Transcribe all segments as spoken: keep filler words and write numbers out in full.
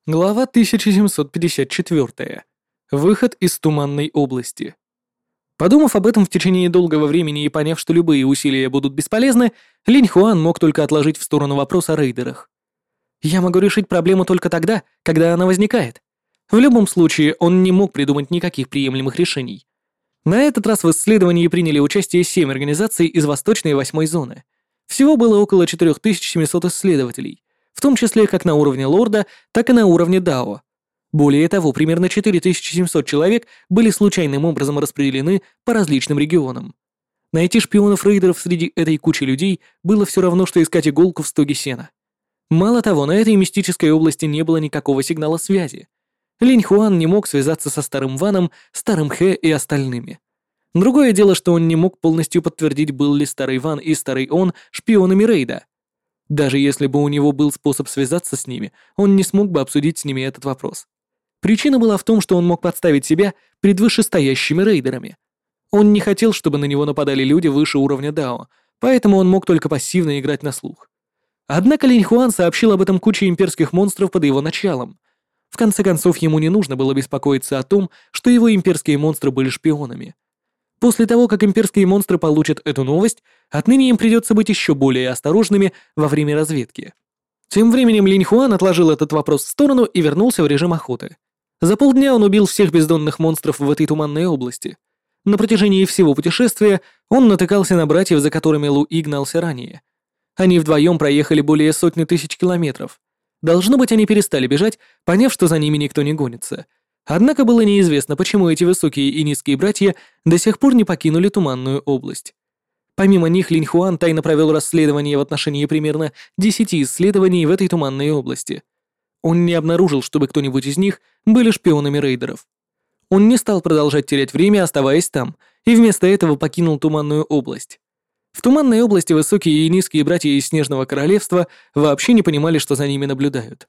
Глава тысяча семьсот пятьдесят четыре. Выход из Туманной области. Подумав об этом в течение долгого времени и поняв, что любые усилия будут бесполезны, Линь Хуан мог только отложить в сторону вопрос о рейдерах. «Я могу решить проблему только тогда, когда она возникает». В любом случае, он не мог придумать никаких приемлемых решений. На этот раз в исследовании приняли участие семь организаций из Восточной восьмой зоны. Всего было около четыре тысячи семьсот исследователей, в том числе как на уровне лорда, так и на уровне дао. Более того, примерно четыре тысячи семьсот человек были случайным образом распределены по различным регионам. Найти шпионов-рейдеров среди этой кучи людей было все равно, что искать иголку в стоге сена. Мало того, на этой мистической области не было никакого сигнала связи. Линь Хуан не мог связаться со Старым Ваном, Старым Хэ и остальными. Другое дело, что он не мог полностью подтвердить, был ли Старый Ван и Старый Он шпионами рейда. Даже если бы у него был способ связаться с ними, он не смог бы обсудить с ними этот вопрос. Причина была в том, что он мог подставить себя перед вышестоящими рейдерами. Он не хотел, чтобы на него нападали люди выше уровня дао, поэтому он мог только пассивно играть на слух. Однако Линь Хуан сообщил об этом куче имперских монстров под его началом. В конце концов, ему не нужно было беспокоиться о том, что его имперские монстры были шпионами. После того, как имперские монстры получат эту новость, отныне им придется быть еще более осторожными во время разведки. Тем временем Линь Хуан отложил этот вопрос в сторону и вернулся в режим охоты. За полдня он убил всех бездонных монстров в этой туманной области. На протяжении всего путешествия он натыкался на братьев, за которыми Луи гнался ранее. Они вдвоем проехали более сотни тысяч километров. Должно быть, они перестали бежать, поняв, что за ними никто не гонится. Однако было неизвестно, почему эти высокие и низкие братья до сих пор не покинули Туманную область. Помимо них, Линь Хуан тайно провел расследование в отношении примерно десяти исследований в этой Туманной области. Он не обнаружил, чтобы кто-нибудь из них были шпионами рейдеров. Он не стал продолжать терять время, оставаясь там, и вместо этого покинул Туманную область. В Туманной области высокие и низкие братья из Снежного Королевства вообще не понимали, что за ними наблюдают.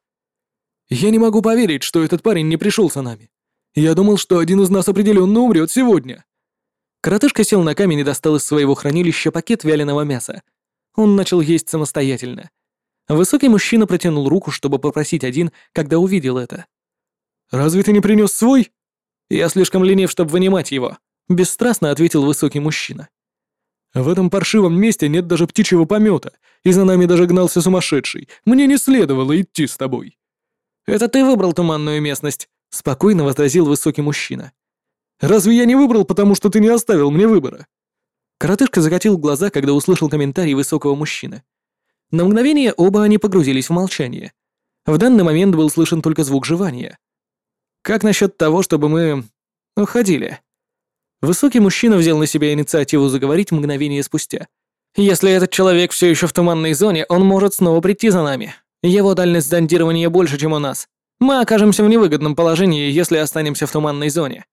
«Я не могу поверить, что этот парень не пришел за нами. Я думал, что один из нас определенно умрет сегодня». Коротышка сел на камень и достал из своего хранилища пакет вяленого мяса. Он начал есть самостоятельно. Высокий мужчина протянул руку, чтобы попросить один, когда увидел это. «Разве ты не принес свой?» «Я слишком ленив, чтобы вынимать его», — бесстрастно ответил высокий мужчина. «В этом паршивом месте нет даже птичьего помета, и за нами даже гнался сумасшедший. Мне не следовало идти с тобой». «Это ты выбрал туманную местность», — спокойно возразил высокий мужчина. «Разве я не выбрал, потому что ты не оставил мне выбора?» Коротышка закатил глаза, когда услышал комментарий высокого мужчины. На мгновение оба они погрузились в молчание. В данный момент был слышен только звук жевания. «Как насчет того, чтобы мы... уходили?» Высокий мужчина взял на себя инициативу заговорить мгновение спустя. «Если этот человек все еще в туманной зоне, он может снова прийти за нами. Его дальность зондирования больше, чем у нас. Мы окажемся в невыгодном положении, если останемся в туманной зоне».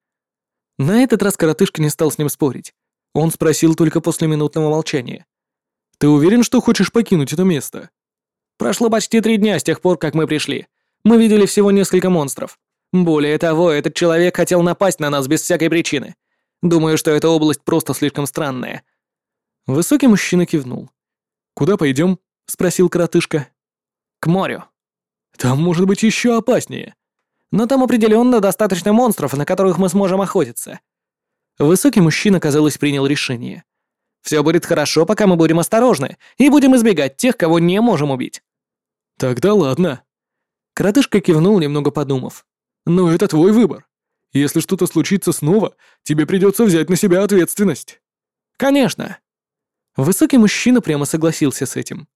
На этот раз коротышка не стал с ним спорить. Он спросил только после минутного молчания. «Ты уверен, что хочешь покинуть это место?» «Прошло почти три дня с тех пор, как мы пришли. Мы видели всего несколько монстров. Более того, этот человек хотел напасть на нас без всякой причины. Думаю, что эта область просто слишком странная». Высокий мужчина кивнул. «Куда пойдем?» — спросил коротышка. «К морю». «Там может быть еще опаснее». «Но там определенно достаточно монстров, на которых мы сможем охотиться». Высокий мужчина, казалось, принял решение. «Все будет хорошо, пока мы будем осторожны, и будем избегать тех, кого не можем убить». «Тогда ладно». Коротышка кивнул, немного подумав. «Но это твой выбор. Если что-то случится снова, тебе придется взять на себя ответственность». «Конечно». Высокий мужчина прямо согласился с этим.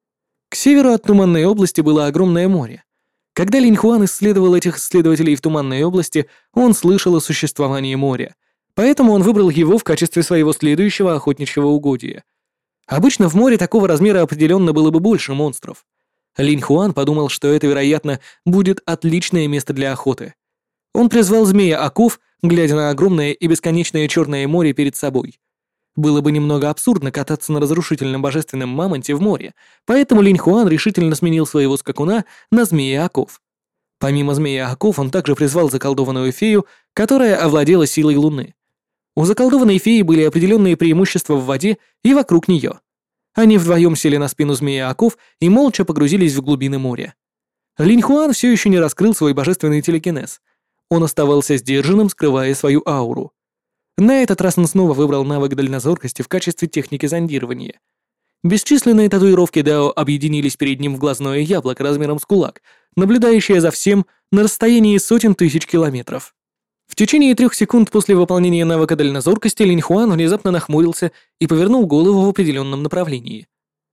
К северу от Туманной области было огромное море. Когда Линь Хуан исследовал этих исследователей в Туманной области, он слышал о существовании моря, поэтому он выбрал его в качестве своего следующего охотничьего угодья. Обычно в море такого размера определенно было бы больше монстров. Линь Хуан подумал, что это, вероятно, будет отличное место для охоты. Он призвал змея-оков, глядя на огромное и бесконечное черное море перед собой. Было бы немного абсурдно кататься на разрушительном божественном мамонте в море, поэтому Линь Хуан решительно сменил своего скакуна на змея-оков. Помимо змея-оков он также призвал заколдованную фею, которая овладела силой луны. У заколдованной феи были определенные преимущества в воде и вокруг нее. Они вдвоем сели на спину змея-оков и молча погрузились в глубины моря. Линь Хуан все еще не раскрыл свой божественный телекинез. Он оставался сдержанным, скрывая свою ауру. На этот раз он снова выбрал навык дальнозоркости в качестве техники зондирования. Бесчисленные татуировки Дао объединились перед ним в глазное яблоко размером с кулак, наблюдающее за всем на расстоянии сотен тысяч километров. В течение трех секунд после выполнения навыка дальнозоркости Линь Хуан внезапно нахмурился и повернул голову в определенном направлении.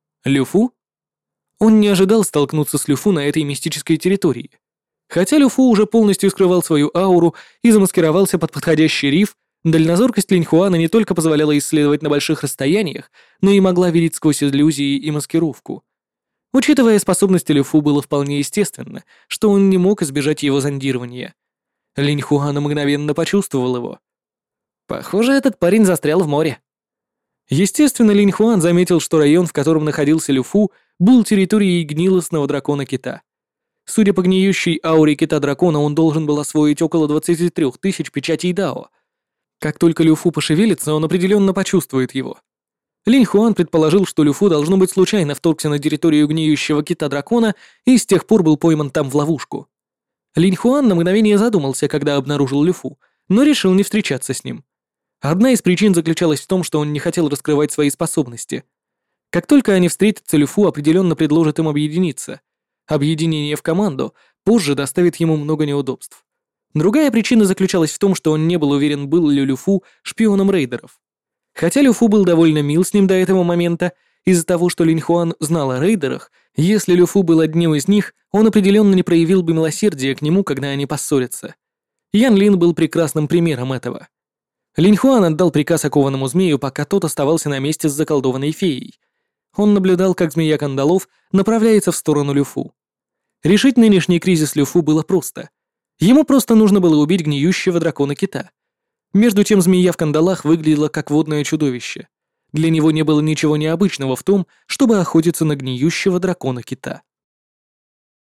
Люфу? Он не ожидал столкнуться с Люфу на этой мистической территории. Хотя Люфу уже полностью скрывал свою ауру и замаскировался под подходящий риф, дальнозоркость Линь Хуана не только позволяла исследовать на больших расстояниях, но и могла видеть сквозь иллюзии и маскировку. Учитывая способности Люфу, было вполне естественно, что он не мог избежать его зондирования. Линь Хуан мгновенно почувствовал его. Похоже, этот парень застрял в море. Естественно, Линь Хуан заметил, что район, в котором находился Люфу, был территорией гнилостного дракона-кита. Судя по гниющей ауре кита-дракона, он должен был освоить около двадцати трёх тысяч печатей Дао. Как только Люфу пошевелится, он определенно почувствует его. Линь Хуан предположил, что Люфу должно быть случайно вторгся на территорию гниющего кита-дракона и с тех пор был пойман там в ловушку. Линь Хуан на мгновение задумался, когда обнаружил Люфу, но решил не встречаться с ним. Одна из причин заключалась в том, что он не хотел раскрывать свои способности. Как только они встретятся, Люфу определенно предложит им объединиться. Объединение в команду позже доставит ему много неудобств. Другая причина заключалась в том, что он не был уверен, был ли Люфу шпионом рейдеров. Хотя Люфу был довольно мил с ним до этого момента, из-за того, что Линь Хуан знал о рейдерах, если Люфу был одним из них, он определенно не проявил бы милосердия к нему, когда они поссорятся. Ян Лин был прекрасным примером этого. Линь Хуан отдал приказ окованному змею, пока тот оставался на месте с заколдованной феей. Он наблюдал, как змея кандалов направляется в сторону Люфу. Решить нынешний кризис Люфу было просто. Ему просто нужно было убить гниющего дракона-кита. Между тем змея в кандалах выглядела как водное чудовище. Для него не было ничего необычного в том, чтобы охотиться на гниющего дракона-кита.